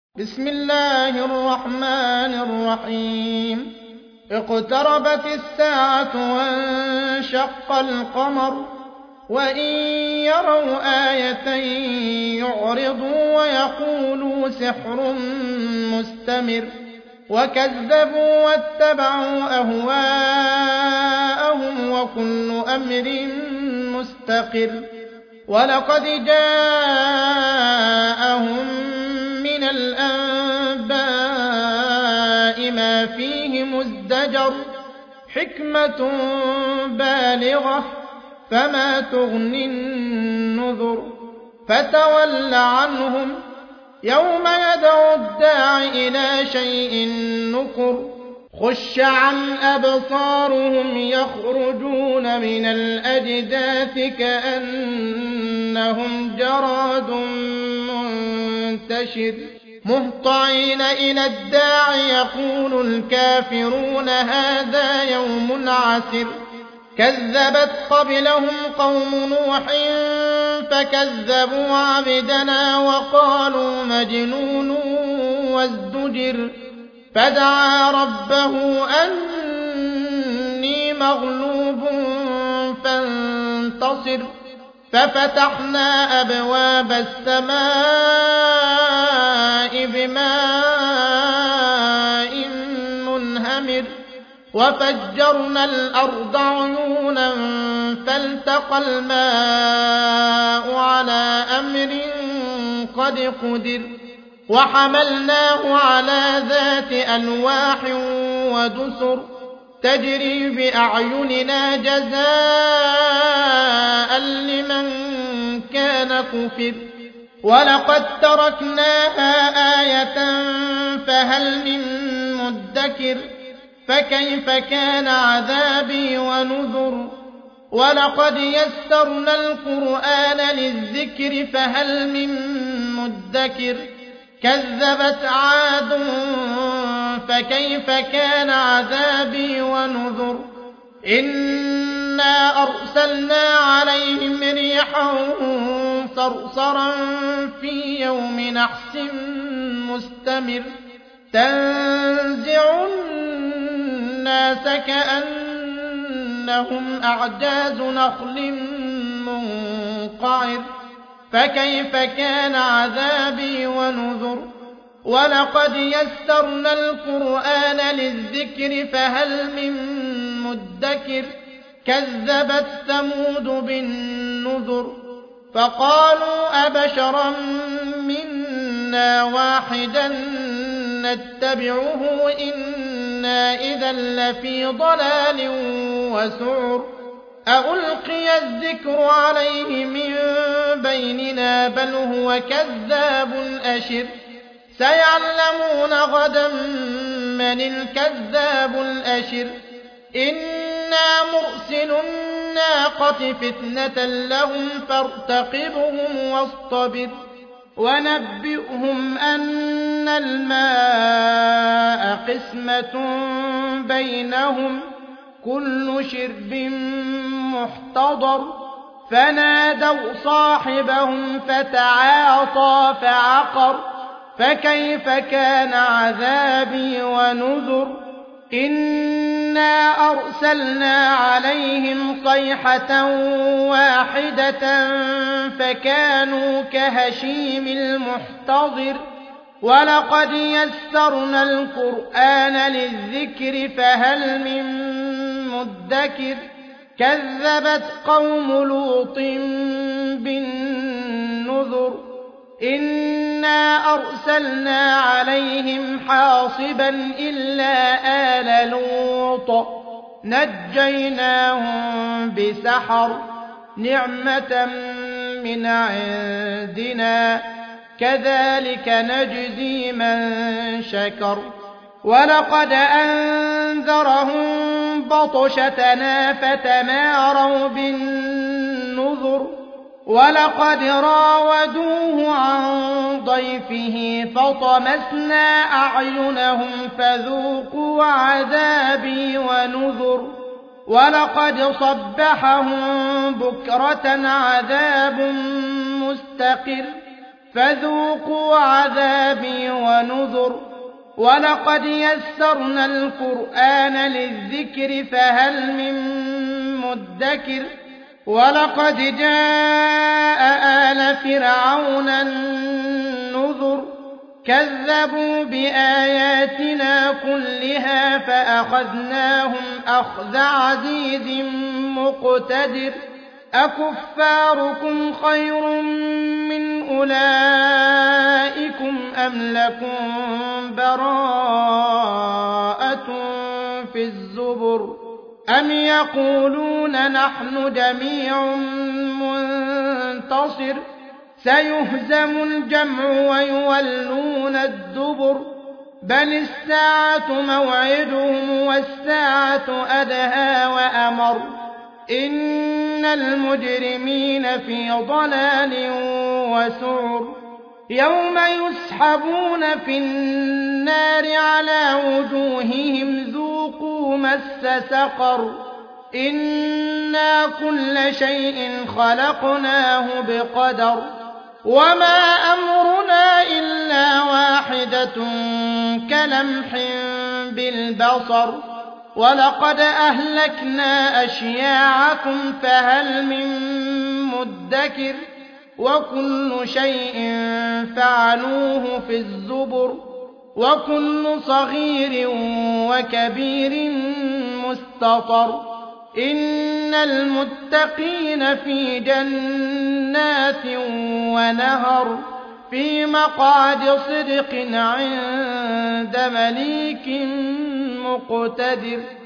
بسم الله الرحمن الرحيم اقتربت الساعة وانشق القمر وإن يروا آية يعرضوا ويقولوا سحر مستمر وكذبوا واتبعوا أهواءهم وكل أمر مستقر ولقد جاءهم من الأنباء ما فيه مزدجر حكمة بالغة فما تغني النذر فتول عنهم يوم يدعو الداع إلى شيء نكر خش عن أبصارهم يخرجون من الأجداث كأنهم جراد منتشر مهطعين إلى الداع يقول الكافرون هذا يوم عسر كذبت قبلهم قوم نوح فكذبوا عبدنا وقالوا مجنون وازدجر فدعا ربه أني مغلوب فانتصر ففتحنا أبواب السماء بماء منهمر وفجرنا الأرض عيونا فالتقى الماء على أمر قد قدر وحملناه على ذات ألواح ودسر تجري بأعيننا جزاء لمن كان كفر ولقد تركناها آية فهل من مدكر فكيف كان عذابي ونذر ولقد يسرنا القرآن للذكر فهل من مدكر كذبت عاد فكيف كان عذابي ونذر إنا أرسلنا عليهم ريحا صرصرا في يوم نحس مستمر تنزع الناس كأنهم أعجاز نخل منقعر فكيف كان عذابي ونذر ولقد يسرنا القرآن للذكر فهل من مدكر كذبت ثمود بالنذر فقالوا أبشرا منا واحدا نتبعه إنا إذا لفي ضلال وسعر ألقي الذكر عليه من بيننا بل هو كذاب أشر سيعلمون غدا من الكذاب الأشر إنا مرسل الناقة فتنة لهم فارتقبهم واصطبر ونبئهم أن الماء قسمة بينهم كل شرب محتضر فنادوا صاحبهم فتعاطى فعقر فكيف كان عذابي ونذر إنا أرسلنا عليهم صيحة واحدة فكانوا كهشيم المحتضر ولقد يسرنا القرآن للذكر فهل من مدكر كذبت قوم لوط بالنذر إنا أرسلنا عليهم حاصبا إلا آل لوط نجيناهم بسحر نعمة من عندنا كذلك نجزي من شكر ولقد أنذرهم بطشتنا فتماروا بالنذر ولقد راودوه عن ضيفه فطمسنا أعينهم فذوقوا عذابي ونذر ولقد صبحهم بكرة عذاب مستقر فذوقوا عذابي ونذر ونذر ولقد يسرنا القرآن للذكر فهل من مدكر ولقد جاء آل فرعون النذر كذبوا بآياتنا كلها فأخذناهم أخذ عزيز مقتدر أكفاركم خير من أولئكم أم لكم براءة في الزبر أم يقولون نحن جميع منتصر سيهزم الجمع ويولون الدبر بل الساعة موعدهم والساعة أدهى وأمر إن المجرمين في ضلال وسعر يوم يسحبون في النار على وجوههم ذوقوا مس سقر إنا كل شيء خلقناه بقدر وما أمرنا إلا واحدة كلمح بالبصر ولقد أهلكنا أشياعكم فهل من مدكر وكل شيء فعلوه في الزبر وكل صغير وكبير مستطر إن المتقين في جنات ونهر في مقعد صدق عند مليك مقتدر